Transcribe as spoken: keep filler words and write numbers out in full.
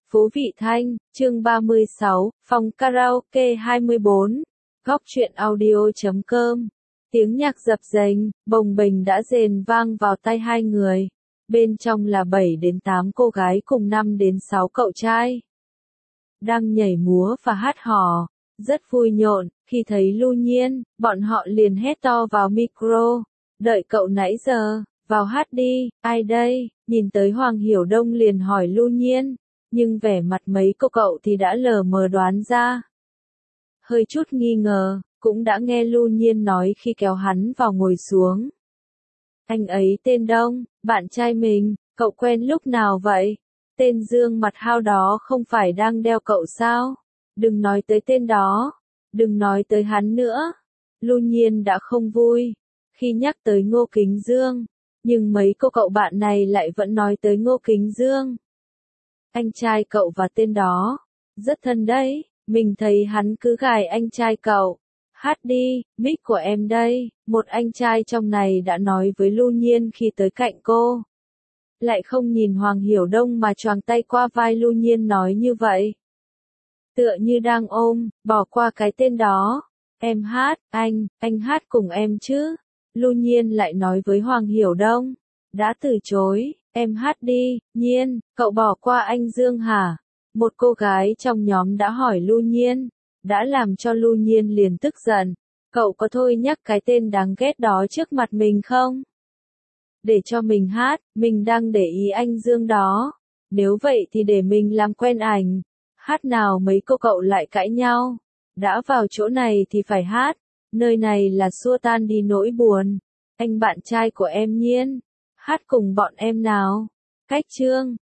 Phú Vị Thanh, chương ba mươi sáu, phòng karaoke hai mươi bốn, góc truyện audio chấm com. Tiếng nhạc dập dềnh, bồng bềnh đã rền vang vào tai hai người. Bên trong là bảy đến tám cô gái cùng năm đến sáu cậu trai. Đang nhảy múa và hát hò, rất vui nhộn. Khi thấy Lưu Nhiên, bọn họ liền hét to vào micro. Đợi cậu nãy giờ, vào hát đi, ai đây? Nhìn tới Hoàng Hiểu Đông liền hỏi Lưu Nhiên. Nhưng vẻ mặt mấy cô cậu thì đã lờ mờ đoán ra. Hơi chút nghi ngờ, cũng đã nghe Lưu Nhiên nói khi kéo hắn vào ngồi xuống. Anh ấy tên Đông, bạn trai mình, cậu quen lúc nào vậy? Tên Dương mặt hao đó không phải đang đeo cậu sao? Đừng nói tới tên đó, đừng nói tới hắn nữa. Lưu Nhiên đã không vui khi nhắc tới Ngô Kính Dương, nhưng mấy cô cậu bạn này lại vẫn nói tới Ngô Kính Dương. Anh trai cậu và tên đó, rất thân đấy, mình thấy hắn cứ gài anh trai cậu. Hát đi, mic của em đây, một anh trai trong này đã nói với Lưu Nhiên khi tới cạnh cô. Lại không nhìn Hoàng Hiểu Đông mà choàng tay qua vai Lưu Nhiên nói như vậy. Tựa như đang ôm, bỏ qua cái tên đó. Em hát, anh, anh hát cùng em chứ. Lưu Nhiên lại nói với Hoàng Hiểu Đông. Đã từ chối, em hát đi, Nhiên, cậu bỏ qua anh Dương hả? Một cô gái trong nhóm đã hỏi Lưu Nhiên. Đã làm cho Lưu Nhiên liền tức giận. Cậu có thôi nhắc cái tên đáng ghét đó trước mặt mình không? Để cho mình hát, mình đang để ý anh Dương đó. Nếu vậy thì để mình làm quen ảnh. Hát nào mấy cô cậu lại cãi nhau. Đã vào chỗ này thì phải hát. Nơi này là xua tan đi nỗi buồn. Anh bạn trai của em Nhiên. Hát cùng bọn em nào. Cách chương.